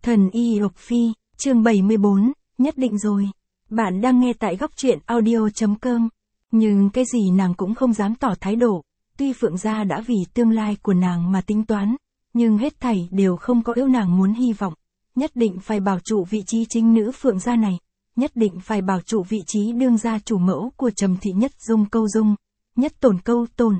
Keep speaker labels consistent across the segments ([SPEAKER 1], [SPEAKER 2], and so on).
[SPEAKER 1] Thần y Lộc Phi, chương 74, nhất định rồi. Bạn đang nghe tại góc truyện audio.com. Nhưng cái gì nàng cũng không dám tỏ thái độ. Tuy Phượng gia đã vì tương lai của nàng mà tính toán, nhưng hết thảy đều không có yếu nàng muốn hy vọng. Nhất định phải bảo trụ vị trí chính nữ Phượng gia này. Nhất định phải bảo trụ vị trí đương gia chủ mẫu của Trầm thị Nhất Dung câu dung. Nhất tổn câu tổn.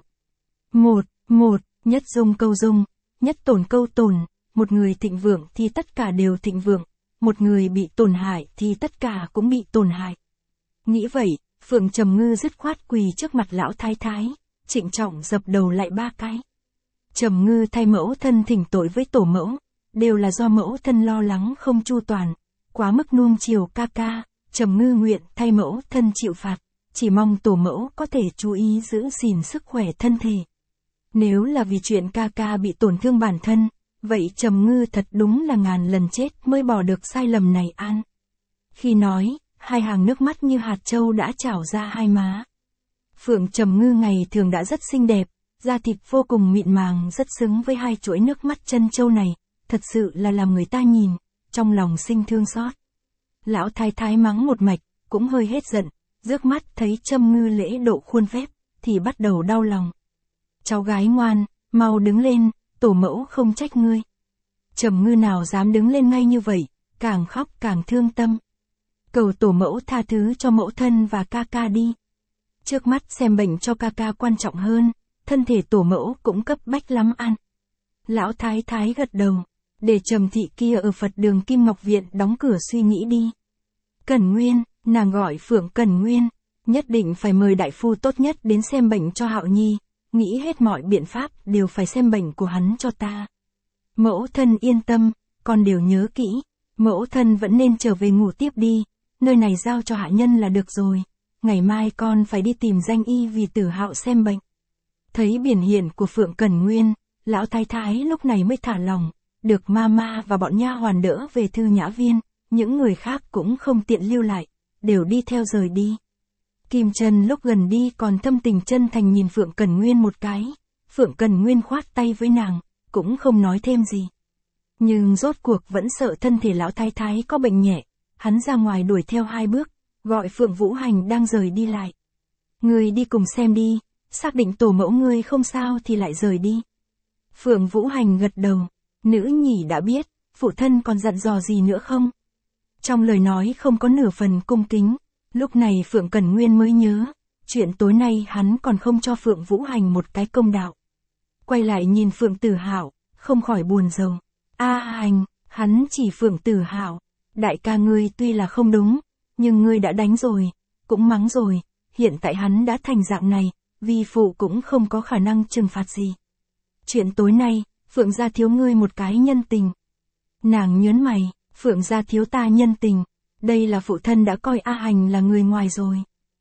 [SPEAKER 1] Nhất dung câu dung. Nhất tổn câu tổn. Một người thịnh vượng thì tất cả đều thịnh vượng, một người bị tổn hại thì tất cả cũng bị tổn hại. Nghĩ vậy, Phượng Trầm Ngư dứt khoát quỳ trước mặt lão thái thái, trịnh trọng dập đầu lại 3 cái. Trầm Ngư thay mẫu thân thỉnh tội với tổ mẫu, đều là do mẫu thân lo lắng không chu toàn, quá mức nuông chiều ca ca, Trầm Ngư nguyện thay mẫu thân chịu phạt, chỉ mong tổ mẫu có thể chú ý giữ gìn sức khỏe thân thể. Nếu là vì chuyện ca ca bị tổn thương bản thân, vậy Trầm Ngư thật đúng là ngàn lần chết mới bỏ được sai lầm này an. Khi nói, hai hàng nước mắt như hạt châu đã trào ra hai má. Phượng Trầm Ngư ngày thường đã rất xinh đẹp, da thịt vô cùng mịn màng rất xứng với hai chuỗi nước mắt chân châu này, thật sự là làm người ta nhìn, trong lòng sinh thương xót. Lão thái thái mắng một mạch, cũng hơi hết giận, rước mắt thấy Trầm Ngư lễ độ khuôn phép, thì bắt đầu đau lòng. Cháu gái ngoan, mau đứng lên, tổ mẫu không trách ngươi. Trầm Ngư nào dám đứng lên ngay như vậy, càng khóc càng thương tâm. Cầu tổ mẫu tha thứ cho mẫu thân và ca ca đi. Trước mắt xem bệnh cho ca ca quan trọng hơn, thân thể tổ mẫu cũng cấp bách lắm ăn. Lão thái thái gật đầu, để Trầm thị kia ở Phật đường Kim Ngọc Viện đóng cửa suy nghĩ đi. Cẩn Nguyên, nàng gọi Phượng Cẩn Nguyên, nhất định phải mời đại phu tốt nhất đến xem bệnh cho Hạo Nhi. Nghĩ hết mọi biện pháp đều phải xem bệnh của hắn cho ta. Mẫu thân yên tâm, con đều nhớ kỹ, mẫu thân vẫn nên trở về ngủ tiếp đi, nơi này giao cho hạ nhân là được rồi, ngày mai con phải đi tìm danh y vì Tử Hạo xem bệnh. Thấy biển hiện của Phượng Cẩn Nguyên, lão thái thái lúc này mới thả lòng, được mama và bọn nha hoàn đỡ về Thư Nhã Viên, những người khác cũng không tiện lưu lại, đều đi theo rời đi. Kim Trân lúc gần đi còn thâm tình chân thành nhìn Phượng Cẩn Nguyên một cái, Phượng Cẩn Nguyên khoát tay với nàng, cũng không nói thêm gì. Nhưng rốt cuộc vẫn sợ thân thể lão thái thái có bệnh nhẹ, hắn ra ngoài đuổi theo 2 bước, gọi Phượng Vũ Hành đang rời đi lại. Ngươi đi cùng xem đi, xác định tổ mẫu ngươi không sao thì lại rời đi. Phượng Vũ Hành gật đầu, nữ nhỉ đã biết, phụ thân còn dặn dò gì nữa không? Trong lời nói không có nửa phần cung kính. Lúc này Phượng Cẩn Nguyên mới nhớ, chuyện tối nay hắn còn không cho Phượng Vũ Hành một cái công đạo. Quay lại nhìn Phượng Tử Hạo, không khỏi buồn rầu. Hành, hắn chỉ Phượng Tử Hạo, đại ca ngươi tuy là không đúng, nhưng ngươi đã đánh rồi, cũng mắng rồi, hiện tại hắn đã thành dạng này, vi phụ cũng không có khả năng trừng phạt gì. Chuyện tối nay, Phượng gia thiếu ngươi một cái nhân tình. Nàng nhớn mày, Phượng gia thiếu ta nhân tình. Đây là phụ thân đã coi A Hành là người ngoài rồi.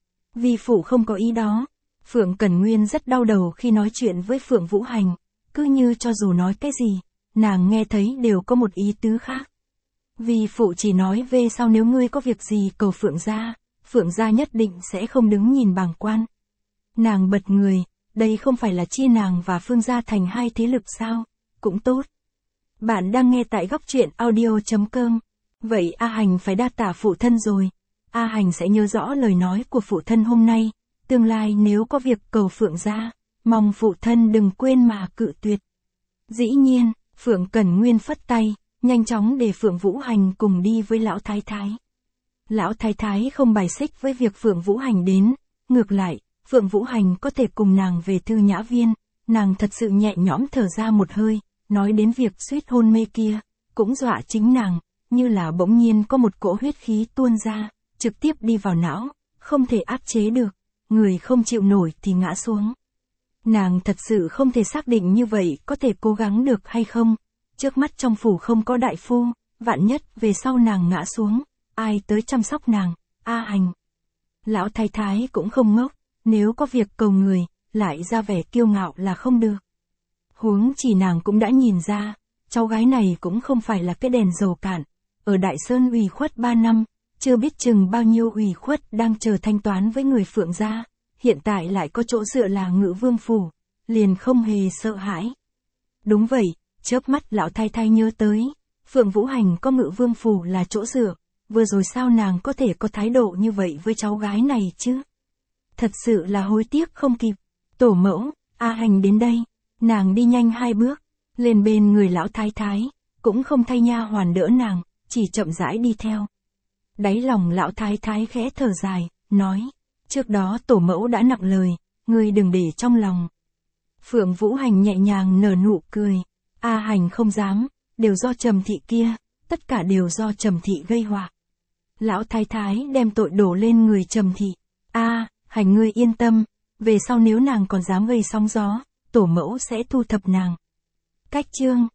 [SPEAKER 1] Vi phụ không có ý đó. Phượng Cẩn Nguyên rất đau đầu khi nói chuyện với Phượng Vũ Hành, cứ như cho dù nói cái gì, nàng nghe thấy đều có một ý tứ khác. Vi phụ chỉ nói về sau nếu ngươi có việc gì cầu Phượng gia nhất định sẽ không đứng nhìn bàng quan. Nàng bật người, đây không phải là chia nàng và Phương gia thành 2 thế lực sao, cũng tốt. Bạn đang nghe tại góc truyện audio.com. Vậy A Hành phải đa tạ phụ thân rồi. A Hành sẽ nhớ rõ lời nói của phụ thân hôm nay. Tương lai nếu có việc cầu Phượng gia, mong phụ thân đừng quên mà cự tuyệt. Dĩ nhiên, Phượng Cẩn Nguyên phất tay, nhanh chóng để Phượng Vũ Hành cùng đi với lão thái thái. Lão thái thái không bài xích với việc Phượng Vũ Hành đến. Ngược lại, Phượng Vũ Hành có thể cùng nàng về Thư Nhã Viên. Nàng thật sự nhẹ nhõm thở ra một hơi, nói đến việc suýt hôn mê kia, cũng dọa chính nàng. Như là bỗng nhiên có một cỗ huyết khí tuôn ra, trực tiếp đi vào não, không thể áp chế được, người không chịu nổi thì ngã xuống. Nàng thật sự không thể xác định như vậy có thể cố gắng được hay không, trước mắt trong phủ không có đại phu, vạn nhất về sau nàng ngã xuống, ai tới chăm sóc nàng, Hành. Lão thái thái cũng không ngốc, nếu có việc cầu người, lại ra vẻ kiêu ngạo là không được. Huống chỉ nàng cũng đã nhìn ra, cháu gái này cũng không phải là cái đèn dầu cạn. Ở Đại Sơn ủy khuất 3 năm, chưa biết chừng bao nhiêu ủy khuất đang chờ thanh toán với người Phượng gia, hiện tại lại có chỗ dựa là Ngự Vương phủ, liền không hề sợ hãi. Đúng vậy, chớp mắt lão thái thái nhớ tới, Phượng Vũ Hành có Ngự Vương Phủ là chỗ dựa, vừa rồi sao nàng có thể có thái độ như vậy với cháu gái này chứ? Thật sự là hối tiếc không kịp. Tổ mẫu, A Hành đến đây. Nàng đi nhanh 2 bước, lên bên người lão thái thái, cũng không thay nha hoàn đỡ nàng, chỉ chậm rãi đi theo. Đáy lòng lão thái thái khẽ thở dài, nói, trước đó tổ mẫu đã nặng lời, ngươi đừng để trong lòng. Phượng Vũ Hành nhẹ nhàng nở nụ cười, A Hành không dám, đều do Trầm Thị kia, tất cả đều do Trầm Thị gây họa. Lão thái thái đem tội đổ lên người Trầm Thị. A Hành ngươi yên tâm, về sau nếu nàng còn dám gây sóng gió, tổ mẫu sẽ thu thập nàng. Cách chương